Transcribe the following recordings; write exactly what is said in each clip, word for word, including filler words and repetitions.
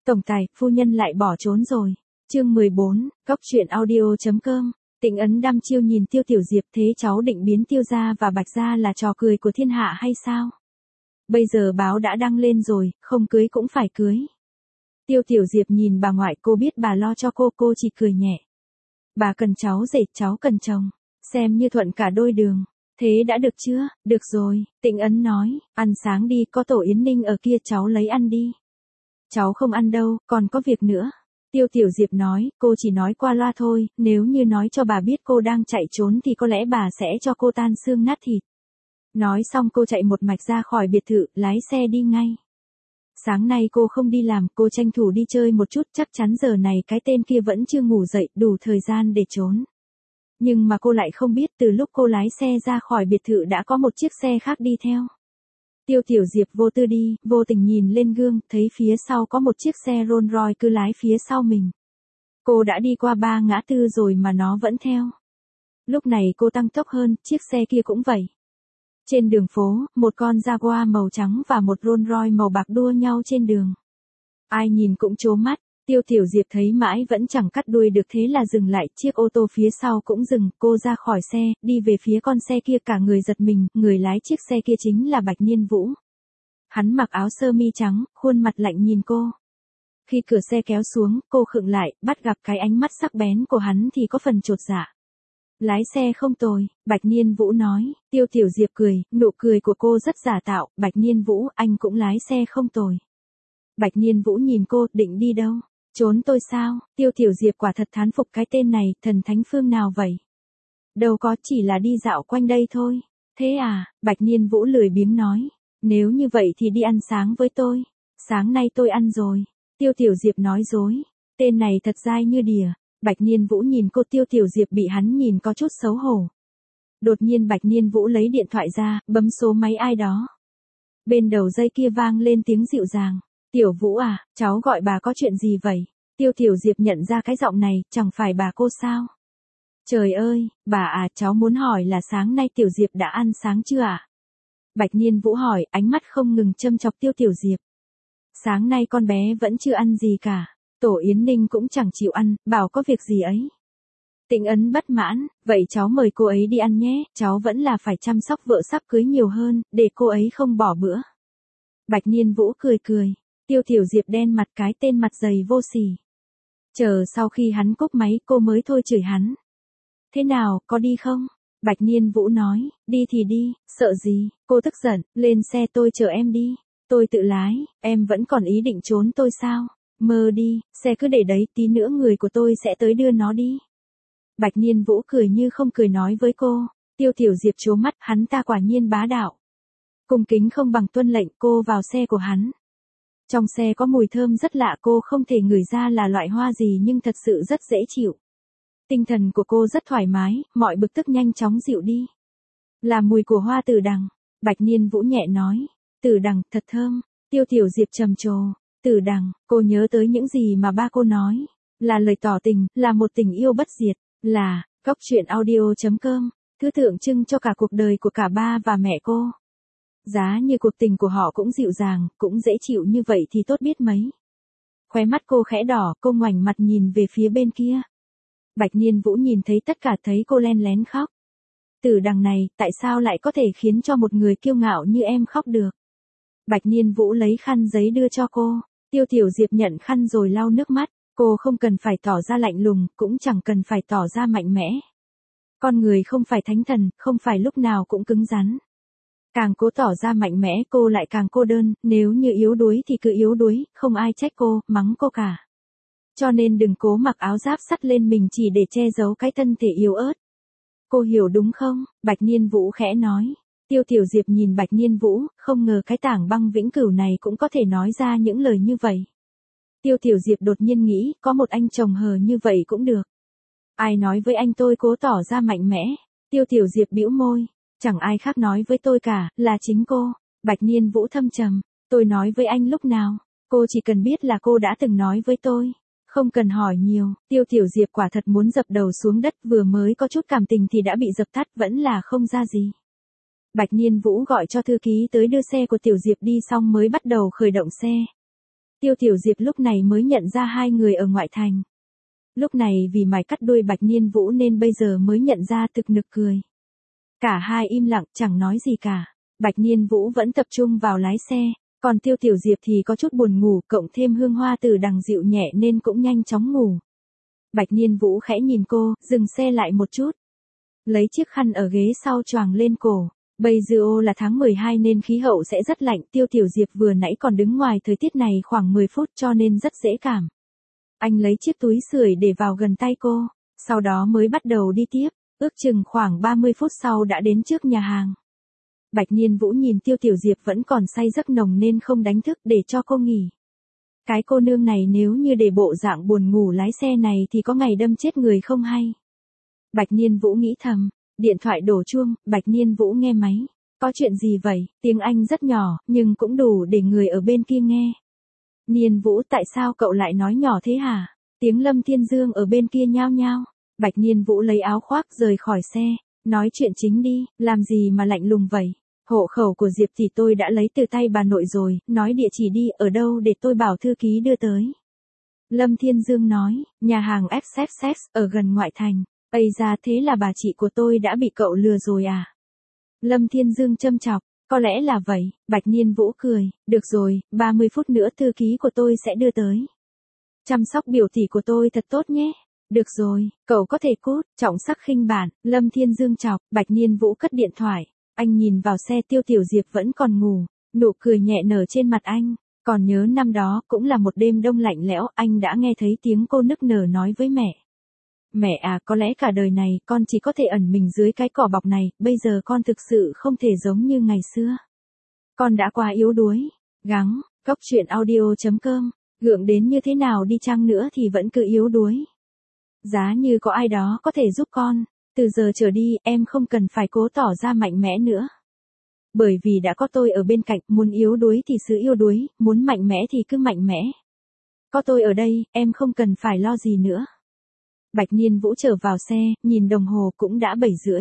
Tổng tài, phu nhân lại bỏ trốn rồi. Chương mười bốn, Góc truyện audio.com. Tịnh Ấn đăm chiêu nhìn Tiêu Tiểu Diệp, thế cháu định biến Tiêu gia và Bạch gia là trò cười của thiên hạ hay sao? Bây giờ báo đã đăng lên rồi, không cưới cũng phải cưới. Tiêu Tiểu Diệp nhìn bà ngoại, cô biết bà lo cho cô, cô chỉ cười nhẹ. Bà cần cháu rể, cháu cần chồng, xem như thuận cả đôi đường. Thế đã được chưa? Được rồi, Tịnh Ấn nói, ăn sáng đi, có tổ yến ninh ở kia, cháu lấy ăn đi. Cháu không ăn đâu, còn có việc nữa. Tiêu Tiểu Diệp nói, cô chỉ nói qua loa thôi, nếu như nói cho bà biết cô đang chạy trốn thì có lẽ bà sẽ cho cô tan xương nát thịt. Nói xong cô chạy một mạch ra khỏi biệt thự, lái xe đi ngay. Sáng nay cô không đi làm, cô tranh thủ đi chơi một chút, chắc chắn giờ này cái tên kia vẫn chưa ngủ dậy, đủ thời gian để trốn. Nhưng mà cô lại không biết từ lúc cô lái xe ra khỏi biệt thự đã có một chiếc xe khác đi theo. Tiêu Tiểu Diệp vô tư đi, vô tình nhìn lên gương, thấy phía sau có một chiếc xe Rolls Royce cứ lái phía sau mình. Cô đã đi qua ba ngã tư rồi mà nó vẫn theo. Lúc này cô tăng tốc hơn, chiếc xe kia cũng vậy. Trên đường phố, một con Jaguar màu trắng và một Rolls Royce màu bạc đua nhau trên đường. Ai nhìn cũng trố mắt, Tiêu Tiểu Diệp thấy mãi vẫn chẳng cắt đuôi được, thế là dừng lại, chiếc ô tô phía sau cũng dừng, cô ra khỏi xe, đi về phía con xe kia, cả người giật mình, người lái chiếc xe kia chính là Bạch Niên Vũ. Hắn mặc áo sơ mi trắng, khuôn mặt lạnh nhìn cô. Khi cửa xe kéo xuống, cô khựng lại, bắt gặp cái ánh mắt sắc bén của hắn thì có phần chột dạ. Lái xe không tồi, Bạch Niên Vũ nói. Tiêu Tiểu Diệp cười, nụ cười của cô rất giả tạo, Bạch Niên Vũ, anh cũng lái xe không tồi. Bạch Niên Vũ nhìn cô, định đi đâu? Trốn tôi sao? Tiêu Tiểu Diệp quả thật thán phục cái tên này, thần thánh phương nào vậy? Đâu có, chỉ là đi dạo quanh đây thôi. Thế à? Bạch Niên Vũ lười biếng nói. Nếu như vậy thì đi ăn sáng với tôi. Sáng nay tôi ăn rồi. Tiêu Tiểu Diệp nói dối. Tên này thật dai như đỉa. Bạch Niên Vũ nhìn cô, Tiêu Tiểu Diệp bị hắn nhìn có chút xấu hổ. Đột nhiên Bạch Niên Vũ lấy điện thoại ra, bấm số máy ai đó. Bên đầu dây kia vang lên tiếng dịu dàng. Tiểu Vũ à, cháu gọi bà có chuyện gì vậy? Tiêu Tiểu Diệp nhận ra cái giọng này, chẳng phải bà cô sao? Trời ơi, bà à, cháu muốn hỏi là sáng nay Tiểu Diệp đã ăn sáng chưa ạ? Bạch Niên Vũ hỏi, ánh mắt không ngừng châm chọc Tiêu Tiểu Diệp. Sáng nay con bé vẫn chưa ăn gì cả. Tổ Yến Ninh cũng chẳng chịu ăn, bảo có việc gì ấy. Tịnh Ấn bất mãn, vậy cháu mời cô ấy đi ăn nhé, cháu vẫn là phải chăm sóc vợ sắp cưới nhiều hơn, để cô ấy không bỏ bữa. Bạch Niên Vũ cười cười, Tiêu Tiểu Diệp đen mặt, cái tên mặt dày vô sỉ. Chờ sau khi hắn cúp máy cô mới thôi chửi hắn. Thế nào, có đi không? Bạch Niên Vũ nói, đi thì đi, sợ gì? Cô tức giận, lên xe tôi chở em đi. Tôi tự lái, em vẫn còn ý định trốn tôi sao? Mơ đi, xe cứ để đấy, tí nữa người của tôi sẽ tới đưa nó đi. Bạch Niên Vũ cười như không cười nói với cô. Tiêu Tiểu Diệp trố mắt, hắn ta quả nhiên bá đạo. Cung kính không bằng tuân lệnh, cô vào xe của hắn. Trong xe có mùi thơm rất lạ, cô không thể ngửi ra là loại hoa gì nhưng thật sự rất dễ chịu. Tinh thần của cô rất thoải mái, mọi bực tức nhanh chóng dịu đi. Là mùi của hoa tử đằng. Bạch Niên Vũ nhẹ nói. Tử đằng, thật thơm. Tiêu Tiểu Diệp trầm trồ. Tử đằng, cô nhớ tới những gì mà ba cô nói. Là lời tỏ tình, là một tình yêu bất diệt, là, Góc truyện audio.com, thứ tượng trưng cho cả cuộc đời của cả ba và mẹ cô. Giá như cuộc tình của họ cũng dịu dàng, cũng dễ chịu như vậy thì tốt biết mấy. Khóe mắt cô khẽ đỏ, cô ngoảnh mặt nhìn về phía bên kia. Bạch Niên Vũ nhìn thấy tất cả, thấy cô len lén khóc. Tử đằng này, tại sao lại có thể khiến cho một người kiêu ngạo như em khóc được? Bạch Niên Vũ lấy khăn giấy đưa cho cô. Tiêu Tiểu Diệp nhận khăn rồi lau nước mắt, cô không cần phải tỏ ra lạnh lùng, cũng chẳng cần phải tỏ ra mạnh mẽ. Con người không phải thánh thần, không phải lúc nào cũng cứng rắn. Càng cố tỏ ra mạnh mẽ cô lại càng cô đơn, nếu như yếu đuối thì cứ yếu đuối, không ai trách cô, mắng cô cả. Cho nên đừng cố mặc áo giáp sắt lên mình chỉ để che giấu cái thân thể yếu ớt. Cô hiểu đúng không? Bạch Niên Vũ khẽ nói. Tiêu Tiểu Diệp nhìn Bạch Niên Vũ, không ngờ cái tảng băng vĩnh cửu này cũng có thể nói ra những lời như vậy. Tiêu Tiểu Diệp đột nhiên nghĩ, có một anh chồng hờ như vậy cũng được. Ai nói với anh tôi cố tỏ ra mạnh mẽ? Tiêu Tiểu Diệp bĩu môi. Chẳng ai khác nói với tôi cả, là chính cô. Bạch Niên Vũ thâm trầm. Tôi nói với anh lúc nào? Cô chỉ cần biết là cô đã từng nói với tôi. Không cần hỏi nhiều. Tiêu Tiểu Diệp quả thật muốn dập đầu xuống đất, vừa mới có chút cảm tình thì đã bị dập tắt, vẫn là không ra gì. Bạch Niên Vũ gọi cho thư ký tới đưa xe của Tiểu Diệp đi xong mới bắt đầu khởi động xe. Tiêu Tiểu Diệp lúc này mới nhận ra hai người ở ngoại thành. Lúc này vì mày cắt đuôi Bạch Niên Vũ nên bây giờ mới nhận ra, thực nực cười. Cả hai im lặng chẳng nói gì cả. Bạch Niên Vũ vẫn tập trung vào lái xe, còn Tiêu Tiểu Diệp thì có chút buồn ngủ, cộng thêm hương hoa từ đằng dịu nhẹ nên cũng nhanh chóng ngủ. Bạch Niên Vũ khẽ nhìn cô, dừng xe lại một chút. Lấy chiếc khăn ở ghế sau choàng lên cổ. Bây giờ là tháng mười hai nên khí hậu sẽ rất lạnh, Tiêu Tiểu Diệp vừa nãy còn đứng ngoài thời tiết này khoảng mười phút cho nên rất dễ cảm. Anh lấy chiếc túi sưởi để vào gần tay cô, sau đó mới bắt đầu đi tiếp, ước chừng khoảng ba mươi phút sau đã đến trước nhà hàng. Bạch Niên Vũ nhìn Tiêu Tiểu Diệp vẫn còn say giấc nồng nên không đánh thức để cho cô nghỉ. Cái cô nương này nếu như để bộ dạng buồn ngủ lái xe này thì có ngày đâm chết người không hay. Bạch Niên Vũ nghĩ thầm, điện thoại đổ chuông, Bạch Niên Vũ nghe máy. Có chuyện gì vậy? Tiếng Anh rất nhỏ, nhưng cũng đủ để người ở bên kia nghe. Niên Vũ, tại sao cậu lại nói nhỏ thế hả? Tiếng Lâm Thiên Dương ở bên kia nhao nhao. Bạch Niên Vũ lấy áo khoác rời khỏi xe, nói chuyện chính đi, làm gì mà lạnh lùng vậy? Hộ khẩu của Diệp thì tôi đã lấy từ tay bà nội rồi, nói địa chỉ đi, ở đâu để tôi bảo thư ký đưa tới. Lâm Thiên Dương nói, nhà hàng ép ép ép ở gần ngoại thành. Ây ra, thế là bà chị của tôi đã bị cậu lừa rồi à? Lâm Thiên Dương châm chọc, có lẽ là vậy. Bạch Niên Vũ cười, được rồi, ba mươi phút nữa thư ký của tôi sẽ đưa tới. Chăm sóc biểu tỷ của tôi thật tốt nhé. Được rồi, cậu có thể cút, trọng sắc khinh bản. Lâm Thiên Dương chọc, Bạch Niên Vũ cất điện thoại. Anh nhìn vào xe, Tiêu Tiểu Diệp vẫn còn ngủ, nụ cười nhẹ nở trên mặt anh. Còn nhớ năm đó, cũng là một đêm đông lạnh lẽo, anh đã nghe thấy tiếng cô nức nở nói với mẹ. Mẹ à, có lẽ cả đời này con chỉ có thể ẩn mình dưới cái cỏ bọc này, bây giờ con thực sự không thể giống như ngày xưa. Con đã quá yếu đuối. Gắng, Cốc Truyện Audio chấm com, gượng đến như thế nào đi chăng nữa thì vẫn cứ yếu đuối. Giá như có ai đó có thể giúp con, từ giờ trở đi em không cần phải cố tỏ ra mạnh mẽ nữa. Bởi vì đã có tôi ở bên cạnh, muốn yếu đuối thì cứ yếu đuối, muốn mạnh mẽ thì cứ mạnh mẽ. Có tôi ở đây, em không cần phải lo gì nữa. Bạch Niên Vũ trở vào xe, nhìn đồng hồ cũng đã bảy rưỡi.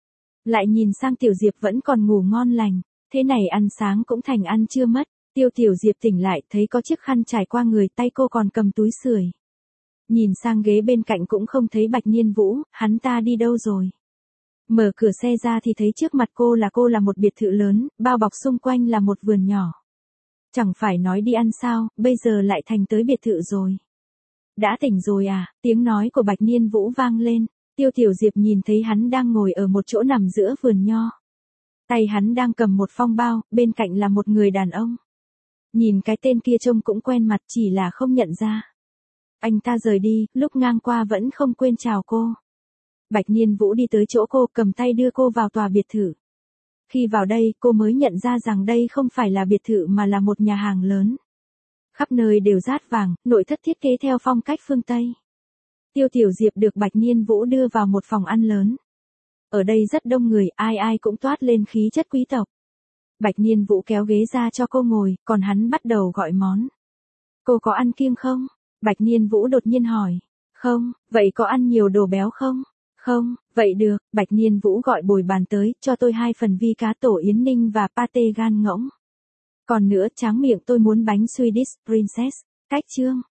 Lại nhìn sang Tiểu Diệp vẫn còn ngủ ngon lành, thế này ăn sáng cũng thành ăn trưa mất. Tiêu Tiểu Diệp tỉnh lại thấy có chiếc khăn trải qua người, tay cô còn cầm túi sưởi. Nhìn sang ghế bên cạnh cũng không thấy Bạch Niên Vũ, hắn ta đi đâu rồi? Mở cửa xe ra thì thấy trước mặt cô là cô là một biệt thự lớn, bao bọc xung quanh là một vườn nhỏ. Chẳng phải nói đi ăn sao, bây giờ lại thành tới biệt thự rồi. Đã tỉnh rồi à? Tiếng nói của Bạch Niên Vũ vang lên. Tiêu Tiểu Diệp nhìn thấy hắn đang ngồi ở một chỗ nằm giữa vườn nho. Tay hắn đang cầm một phong bao, bên cạnh là một người đàn ông. Nhìn cái tên kia trông cũng quen mặt, chỉ là không nhận ra. Anh ta rời đi, lúc ngang qua vẫn không quên chào cô. Bạch Niên Vũ đi tới chỗ cô, cầm tay đưa cô vào tòa biệt thự. Khi vào đây, cô mới nhận ra rằng đây không phải là biệt thự mà là một nhà hàng lớn. Khắp nơi đều dát vàng, nội thất thiết kế theo phong cách phương Tây. Tiêu Tiểu Diệp được Bạch Niên Vũ đưa vào một phòng ăn lớn. Ở đây rất đông người, ai ai cũng toát lên khí chất quý tộc. Bạch Niên Vũ kéo ghế ra cho cô ngồi, còn hắn bắt đầu gọi món. Cô có ăn kiêng không? Bạch Niên Vũ đột nhiên hỏi. Không, vậy có ăn nhiều đồ béo không? Không, vậy được, Bạch Niên Vũ gọi bồi bàn tới, cho tôi hai phần vi cá tổ yến ninh và pate gan ngỗng. Còn nữa, tráng miệng tôi muốn bánh Swedish Princess. Cách chương.